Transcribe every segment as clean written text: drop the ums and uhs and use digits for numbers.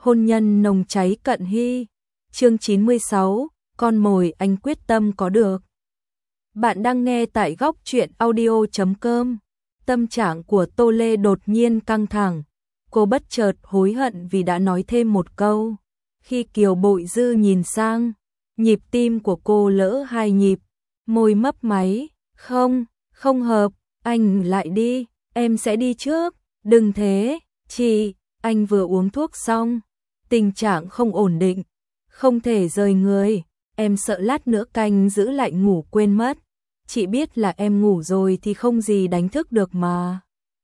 hôn nhân nồng cháy cận hy. Chương 96, con mồi anh quyết tâm có được. Bạn đang nghe tại góc truyện audio.com. Tâm trạng của Tô Lê đột nhiên căng thẳng. Cô bất chợt hối hận vì đã nói thêm một câu. Khi Kiều Bội Dư nhìn sang, nhịp tim của cô lỡ 2 nhịp, môi mấp máy. Không hợp, anh lại đi, em sẽ đi trước. Đừng thế, chị, anh vừa uống thuốc xong, tình trạng không ổn định, không thể rời người, em sợ lát nữa canh giữ lại ngủ quên mất. Chị biết là em ngủ rồi thì không gì đánh thức được mà.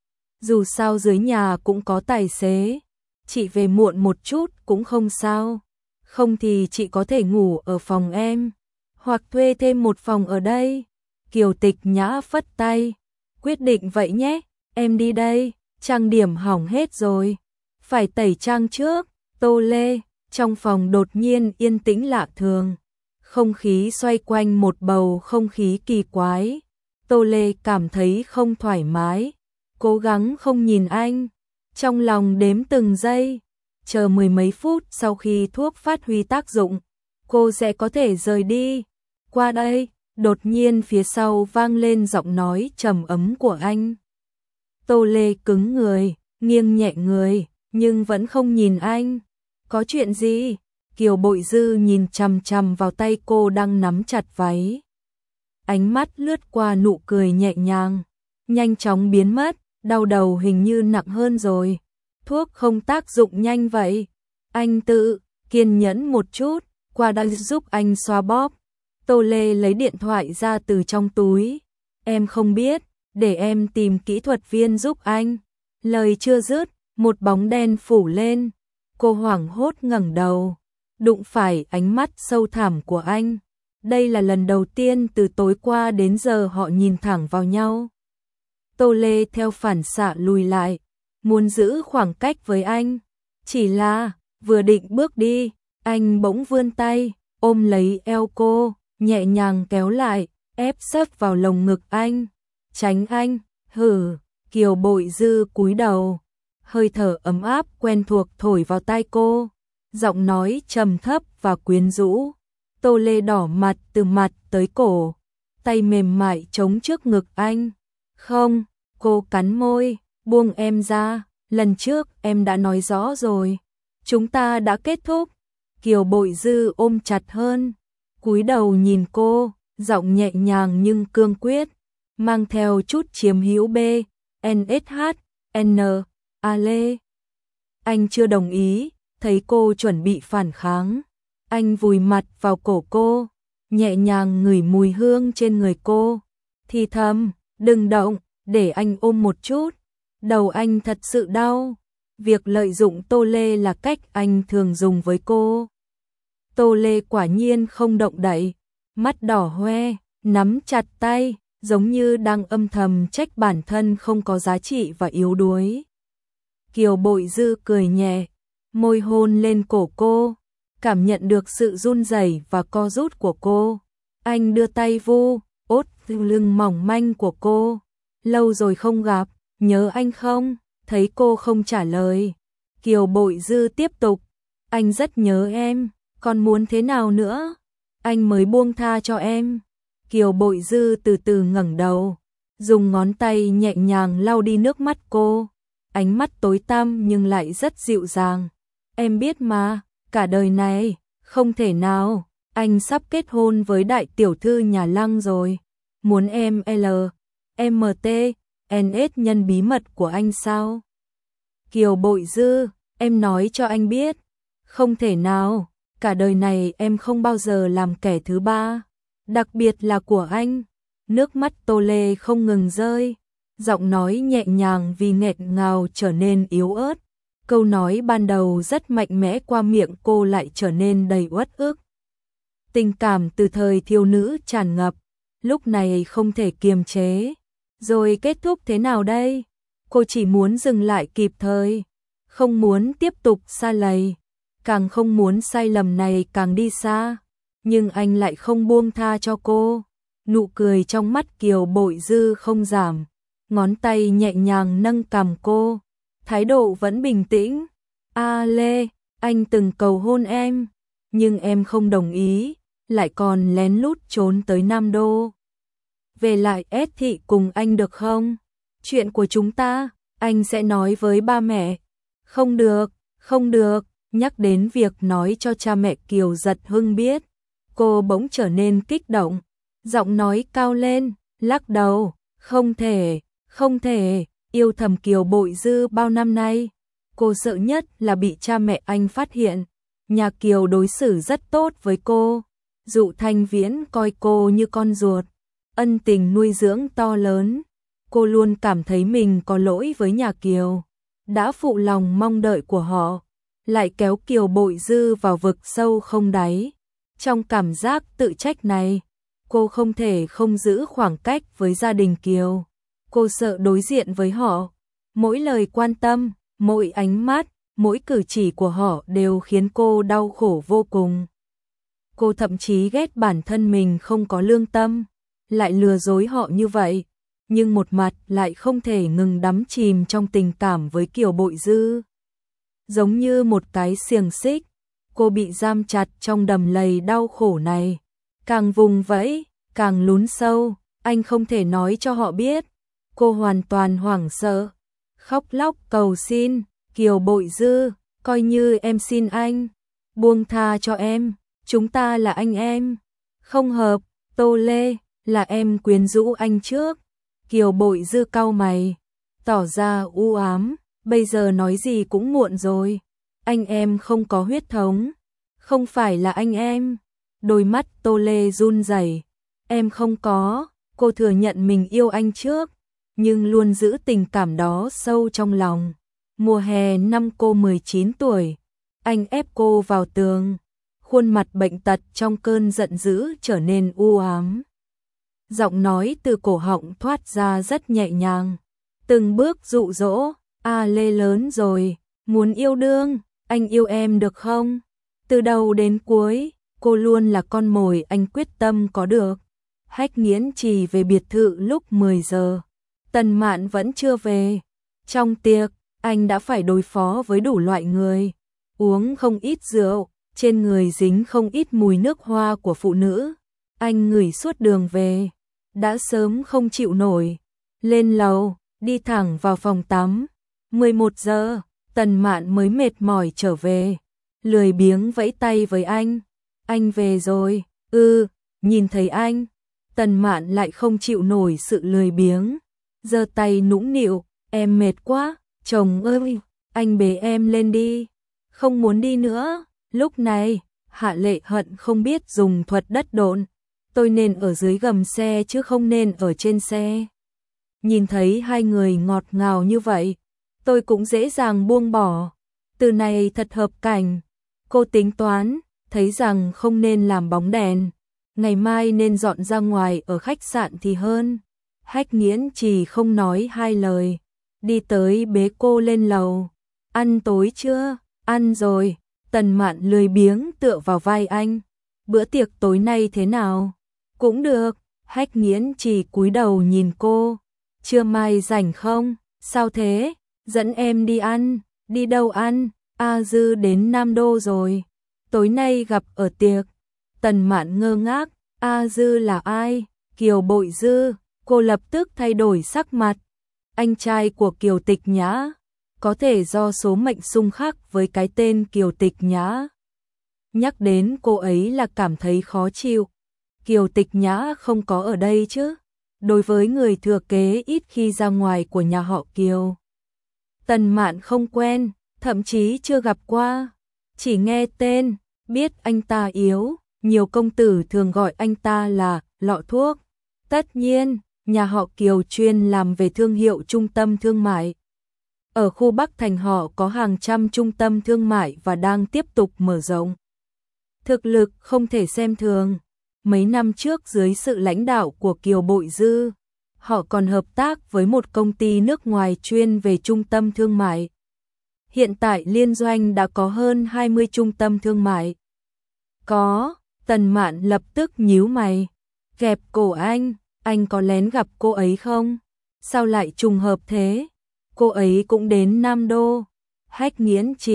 Dù sao dưới nhà cũng có tài xế, chị về muộn một chút cũng không sao. Không thì chị có thể ngủ ở phòng em, hoặc thuê thêm một phòng ở đây. Kiều Tịch Nhã phất tay, quyết định vậy nhé, em đi đây, trang điểm hỏng hết rồi, phải tẩy trang trước. Tô Lê, trong phòng đột nhiên yên tĩnh lạ thường, không khí xoay quanh một bầu không khí kỳ quái. Tô Lê cảm thấy không thoải mái, cố gắng không nhìn anh, trong lòng đếm từng giây, chờ 10 mấy phút sau khi thuốc phát huy tác dụng, cô sẽ có thể rời đi. Qua đây, đột nhiên phía sau vang lên giọng nói trầm ấm của anh. Tô Lê cứng người, nghiêng nhẹ người, nhưng vẫn không nhìn anh. Có chuyện gì? Kiều Bội Dư nhìn chằm chằm vào tay cô đang nắm chặt váy. Ánh mắt lướt qua nụ cười nhẹ nhàng, nhanh chóng biến mất, đau đầu hình như nặng hơn rồi. Thuốc không tác dụng nhanh vậy. Anh tự kiên nhẫn một chút, qua đây giúp anh xoa bóp. Tô Lê lấy điện thoại ra từ trong túi. Em không biết, để em tìm kỹ thuật viên giúp anh. Lời chưa dứt, một bóng đen phủ lên. Cô hoảng hốt ngẩng đầu, đụng phải ánh mắt sâu thẳm của anh. Đây là lần đầu tiên từ tối qua đến giờ họ nhìn thẳng vào nhau. Tô Lê theo phản xạ lùi lại, muốn giữ khoảng cách với anh. Chỉ là, vừa định bước đi, anh bỗng vươn tay, ôm lấy eo cô, nhẹ nhàng kéo lại, ép sát vào lồng ngực anh. Tránh anh, hử. Kiều Bội Dư cúi đầu, hơi thở ấm áp quen thuộc thổi vào tai cô, giọng nói trầm thấp và quyến rũ. Tô Lê đỏ mặt từ mặt tới cổ, tay mềm mại chống trước ngực anh. Không, cô cắn môi, buông em ra, lần trước em đã nói rõ rồi, chúng ta đã kết thúc. Kiều Bội Dư ôm chặt hơn, cúi đầu nhìn cô, giọng nhẹ nhàng nhưng cương quyết, mang theo chút chiếm hữu N A Lê. Anh chưa đồng ý, thấy cô chuẩn bị phản kháng, anh vùi mặt vào cổ cô, nhẹ nhàng ngửi mùi hương trên người cô, thì thầm, đừng động, để anh ôm một chút. Đầu anh thật sự đau. Việc lợi dụng Tô Lê là cách anh thường dùng với cô. Tô Lê quả nhiên không động đậy, mắt đỏ hoe, nắm chặt tay, giống như đang âm thầm trách bản thân không có giá trị và yếu đuối. Kiều Bội Dư cười nhẹ, môi hôn lên cổ cô, cảm nhận được sự run rẩy và co rút của cô. Anh đưa tay vu ốt lưng mỏng manh của cô. Lâu rồi không gặp, nhớ anh không? Thấy cô không trả lời, Kiều Bội Dư tiếp tục, anh rất nhớ em, còn muốn thế nào nữa? Anh mới buông tha cho em. Kiều Bội Dư từ từ ngẩng đầu, dùng ngón tay nhẹ nhàng lau đi nước mắt cô, ánh mắt tối tăm nhưng lại rất dịu dàng. Em biết mà, cả đời này, không thể nào, anh sắp kết hôn với đại tiểu thư nhà Lăng rồi. Muốn em MT, NS nhân bí mật của anh sao? Kiều Bội Dư, em nói cho anh biết, không thể nào, cả đời này em không bao giờ làm kẻ thứ ba, đặc biệt là của anh. Nước mắt Tô Lê không ngừng rơi, giọng nói nhẹ nhàng vì nghẹn ngào trở nên yếu ớt. Câu nói ban đầu rất mạnh mẽ qua miệng cô lại trở nên đầy uất ức. Tình cảm từ thời thiếu nữ tràn ngập, lúc này không thể kiềm chế. Rồi kết thúc thế nào đây? Cô chỉ muốn dừng lại kịp thời, không muốn tiếp tục sa lầy, càng không muốn sai lầm này càng đi xa. Nhưng anh lại không buông tha cho cô. Nụ cười trong mắt Kiều Bội Dư không giảm, ngón tay nhẹ nhàng nâng cằm cô, thái độ vẫn bình tĩnh. A Lê, anh từng cầu hôn em, nhưng em không đồng ý, lại còn lén lút trốn tới Nam Đô. Về lại S thị cùng anh được không? Chuyện của chúng ta, anh sẽ nói với ba mẹ. Không được, không được, nhắc đến việc nói cho cha mẹ Kiều Giật Hưng biết. Cô bỗng trở nên kích động, giọng nói cao lên, lắc đầu, không thể, không thể, yêu thầm Kiều Bội Dư bao năm nay. Cô sợ nhất là bị cha mẹ anh phát hiện. Nhà Kiều đối xử rất tốt với cô. Dụ Thanh Viễn coi cô như con ruột, ân tình nuôi dưỡng to lớn. Cô luôn cảm thấy mình có lỗi với nhà Kiều, đã phụ lòng mong đợi của họ, lại kéo Kiều Bội Dư vào vực sâu không đáy. Trong cảm giác tự trách này, cô không thể không giữ khoảng cách với gia đình Kiều. Cô sợ đối diện với họ, mỗi lời quan tâm, mỗi ánh mắt, mỗi cử chỉ của họ đều khiến cô đau khổ vô cùng. Cô thậm chí ghét bản thân mình không có lương tâm, lại lừa dối họ như vậy, nhưng một mặt lại không thể ngừng đắm chìm trong tình cảm với Kiều Bội Dư. Giống như một cái xiềng xích, cô bị giam chặt trong đầm lầy đau khổ này, càng vùng vẫy, càng lún sâu, anh không thể nói cho họ biết. Cô hoàn toàn hoảng sợ, khóc lóc cầu xin, Kiều Bội Dư, coi như em xin anh, buông tha cho em, chúng ta là anh em. Không hợp, Tô Lê, là em quyến rũ anh trước. Kiều Bội Dư cau mày, tỏ ra u ám, bây giờ nói gì cũng muộn rồi. Anh em không có huyết thống, không phải là anh em. Đôi mắt Tô Lê run rẩy, em không có, cô thừa nhận mình yêu anh trước, nhưng luôn giữ tình cảm đó sâu trong lòng. Mùa hè năm cô 19 tuổi, anh ép cô vào tường, khuôn mặt bệnh tật trong cơn giận dữ trở nên u ám. Giọng nói từ cổ họng thoát ra rất nhẹ nhàng, từng bước dụ dỗ, Lê lớn rồi, muốn yêu đương, anh yêu em được không? Từ đầu đến cuối, cô luôn là con mồi anh quyết tâm có được. Hách Nghiễn Trì về biệt thự lúc 10 giờ, Tần Mạn vẫn chưa về. Trong tiệc, anh đã phải đối phó với đủ loại người, uống không ít rượu, trên người dính không ít mùi nước hoa của phụ nữ. Anh ngửi suốt đường về, đã sớm không chịu nổi, lên lầu, đi thẳng vào phòng tắm. 11 giờ, Tần Mạn mới mệt mỏi trở về, lười biếng vẫy tay với anh về rồi, nhìn thấy anh, Tần Mạn lại không chịu nổi sự lười biếng, giơ tay nũng nịu, em mệt quá, chồng ơi, anh bế em lên đi, không muốn đi nữa. Lúc này, Hạ Lệ Hận không biết dùng thuật đất độn, tôi nên ở dưới gầm xe chứ không nên ở trên xe. Nhìn thấy hai người ngọt ngào như vậy, tôi cũng dễ dàng buông bỏ, từ này thật hợp cảnh. Cô tính toán, thấy rằng không nên làm bóng đèn, ngày mai nên dọn ra ngoài ở khách sạn thì hơn. Hách Nghiễn Trì không nói hai lời, đi tới bế cô lên lầu. Ăn tối chưa? Ăn rồi. Tần Mạn lười biếng tựa vào vai anh. Bữa tiệc tối nay thế nào? Cũng được. Hách Nghiễn Trì cúi đầu nhìn cô. Trưa mai rảnh không? Sao thế? Dẫn em đi ăn. Đi đâu ăn? Dư đến Nam Đô rồi. Tối nay gặp ở tiệc. Tần Mạn ngơ ngác. Dư là ai? Kiều Bội Dư. Cô lập tức thay đổi sắc mặt. Anh trai của Kiều Tịch Nhã. Có thể do số mệnh xung khắc với cái tên Kiều Tịch Nhã. Nhắc đến cô ấy là cảm thấy khó chịu. Kiều Tịch Nhã không có ở đây chứ. Đối với người thừa kế ít khi ra ngoài của nhà họ Kiều, Tần Mạn không quen, thậm chí chưa gặp qua. Chỉ nghe tên, biết anh ta yếu, nhiều công tử thường gọi anh ta là lọ thuốc. Tất nhiên, nhà họ Kiều chuyên làm về thương hiệu trung tâm thương mại. Ở khu Bắc Thành họ có hàng trăm trung tâm thương mại và đang tiếp tục mở rộng. Thực lực không thể xem thường. Mấy năm trước dưới sự lãnh đạo của Kiều Bội Dư, họ còn hợp tác với một công ty nước ngoài chuyên về trung tâm thương mại. Hiện tại liên doanh đã có hơn 20 trung tâm thương mại. Có, Tần Mạn lập tức nhíu mày, gẹp cổ anh có lén gặp cô ấy không? Sao lại trùng hợp thế? Cô ấy cũng đến Nam Đô. Hách Nghiễn Trì,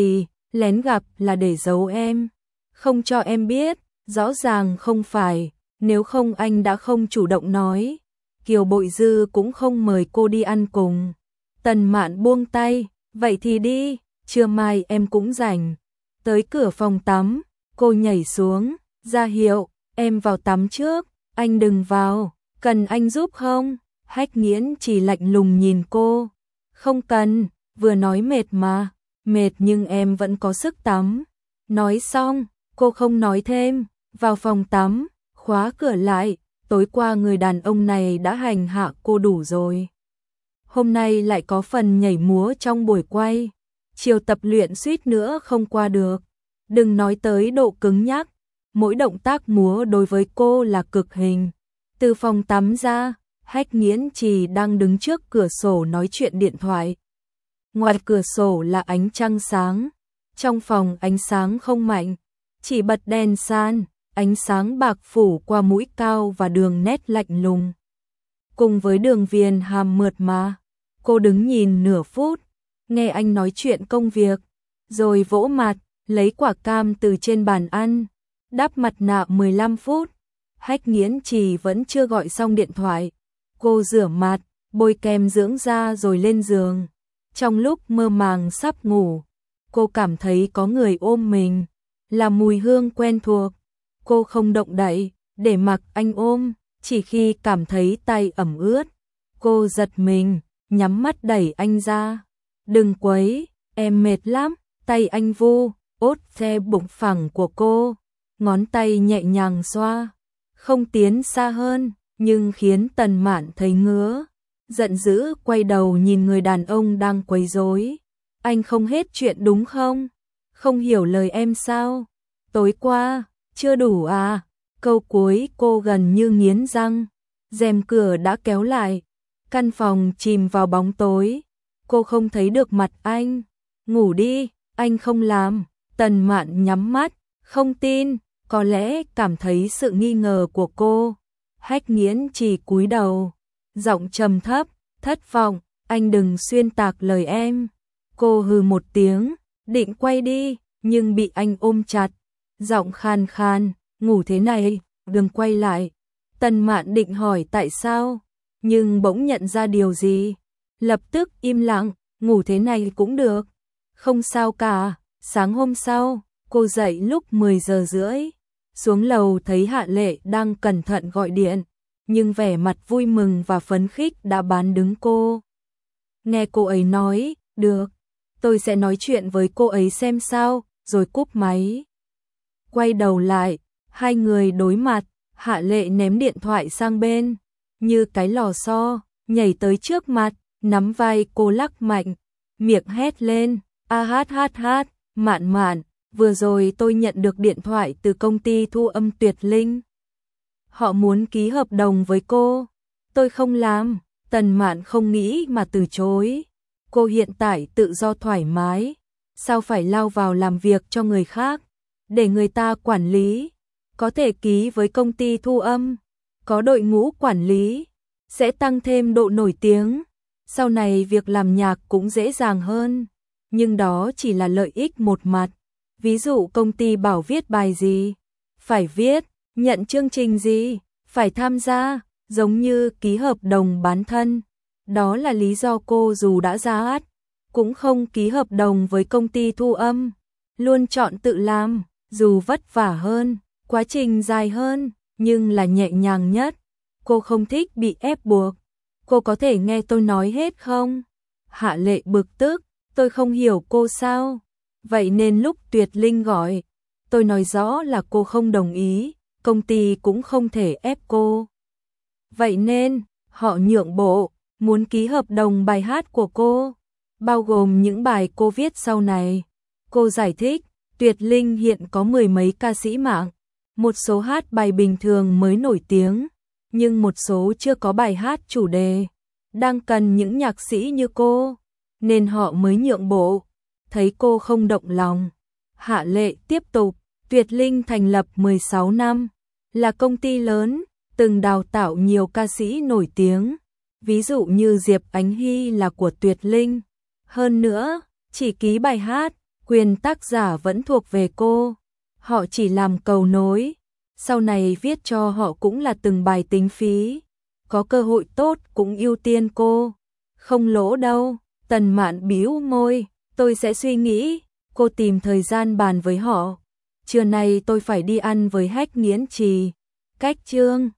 lén gặp là để giấu em, không cho em biết, rõ ràng không phải, nếu không anh đã không chủ động nói. Kiều Bội Dư cũng không mời cô đi ăn cùng. Tần Mạn buông tay, vậy thì đi, trưa mai em cũng rảnh. Tới cửa phòng tắm, cô nhảy xuống, ra hiệu, em vào tắm trước, anh đừng vào, cần anh giúp không? Hách Nghiễn chỉ lạnh lùng nhìn cô. Không cần, vừa nói mệt mà, mệt nhưng em vẫn có sức tắm. Nói xong, cô không nói thêm, vào phòng tắm, khóa cửa lại, tối qua người đàn ông này đã hành hạ cô đủ rồi. Hôm nay lại có phần nhảy múa trong buổi quay, chiều tập luyện suýt nữa không qua được. Đừng nói tới độ cứng nhắc, mỗi động tác múa đối với cô là cực hình. Từ phòng tắm ra, Hách Nghiễn Trì đang đứng trước cửa sổ nói chuyện điện thoại. Ngoài cửa sổ là ánh trăng sáng, trong phòng ánh sáng không mạnh, chỉ bật đèn san, ánh sáng bạc phủ qua mũi cao và đường nét lạnh lùng. Cùng với đường viền hàm mượt mà, cô đứng nhìn nửa phút, nghe anh nói chuyện công việc, rồi vỗ mặt, lấy quả cam từ trên bàn ăn, đắp mặt nạ 15 phút. Hách Nghiễn Trì vẫn chưa gọi xong điện thoại. Cô rửa mặt, bôi kem dưỡng da rồi lên giường. Trong lúc mơ màng sắp ngủ, cô cảm thấy có người ôm mình, là mùi hương quen thuộc. Cô không động đậy, để mặc anh ôm, chỉ khi cảm thấy tay ẩm ướt. Cô giật mình, nhắm mắt đẩy anh ra. Đừng quấy, em mệt lắm, tay anh vu, ốt xe bụng phẳng của cô. Ngón tay nhẹ nhàng xoa, không tiến xa hơn, nhưng khiến Tần Mạn thấy ngứa. Giận dữ quay đầu nhìn người đàn ông đang quấy rối. Anh không hết chuyện đúng không? Không hiểu lời em sao? Tối qua, chưa đủ à? Câu cuối cô gần như nghiến răng. Rèm cửa đã kéo lại. Căn phòng chìm vào bóng tối. Cô không thấy được mặt anh. Ngủ đi, anh không làm. Tần Mạn nhắm mắt, không tin, có lẽ cảm thấy sự nghi ngờ của cô. Hách Nghiễn chỉ cúi đầu, giọng trầm thấp, thất vọng, anh đừng xuyên tạc lời em. Cô hừ một tiếng, định quay đi, nhưng bị anh ôm chặt, giọng khan khan, ngủ thế này, đừng quay lại. Tần Mạn định hỏi tại sao, nhưng bỗng nhận ra điều gì, lập tức im lặng, ngủ thế này cũng được, không sao cả. Sáng hôm sau, cô dậy lúc 10 giờ rưỡi, xuống lầu thấy Hạ Lệ đang cẩn thận gọi điện, nhưng vẻ mặt vui mừng và phấn khích đã bán đứng cô. Nghe cô ấy nói, được, tôi sẽ nói chuyện với cô ấy xem sao, rồi cúp máy. Quay đầu lại, hai người đối mặt, Hạ Lệ ném điện thoại sang bên, như cái lò xo, nhảy tới trước mặt, nắm vai cô lắc mạnh, miệng hét lên, a hát hát hát, Mạn Mạn, vừa rồi tôi nhận được điện thoại từ công ty thu âm Tuyệt Linh. Họ muốn ký hợp đồng với cô. Tôi không làm. Tần Mạn không nghĩ mà từ chối. Cô hiện tại tự do thoải mái, sao phải lao vào làm việc cho người khác, để người ta quản lý. Có thể ký với công ty thu âm, có đội ngũ quản lý, sẽ tăng thêm độ nổi tiếng. Sau này việc làm nhạc cũng dễ dàng hơn, nhưng đó chỉ là lợi ích một mặt. Ví dụ công ty bảo viết bài gì, phải viết, nhận chương trình gì, phải tham gia, giống như ký hợp đồng bán thân. Đó là lý do cô dù đã ra hát, cũng không ký hợp đồng với công ty thu âm, luôn chọn tự làm, dù vất vả hơn, quá trình dài hơn, nhưng là nhẹ nhàng nhất. Cô không thích bị ép buộc. Cô có thể nghe tôi nói hết không? Hạ Lệ bực tức, tôi không hiểu cô sao? Vậy nên lúc Tuyệt Linh gọi, tôi nói rõ là cô không đồng ý, công ty cũng không thể ép cô. Vậy nên, họ nhượng bộ, muốn ký hợp đồng bài hát của cô, bao gồm những bài cô viết sau này. Cô giải thích, Tuyệt Linh hiện có 10 mấy ca sĩ mạng, một số hát bài bình thường mới nổi tiếng, nhưng một số chưa có bài hát chủ đề, đang cần những nhạc sĩ như cô, nên họ mới nhượng bộ. Thấy cô không động lòng, Hạ Lệ tiếp tục, Tuyệt Linh thành lập 16 năm, là công ty lớn, từng đào tạo nhiều ca sĩ nổi tiếng, ví dụ như Diệp Ánh Hy là của Tuyệt Linh. Hơn nữa, chỉ ký bài hát, Quyền tác giả vẫn thuộc về cô. Họ chỉ làm cầu nối. Sau này viết cho họ cũng là từng bài tính phí. Có cơ hội tốt cũng ưu tiên cô. Không lỗ đâu. Tần Mạn bĩu môi. Tôi sẽ suy nghĩ. Cô tìm thời gian bàn với họ. Trưa nay tôi phải đi ăn với Hách Nghiễn Trì. Cách Trương.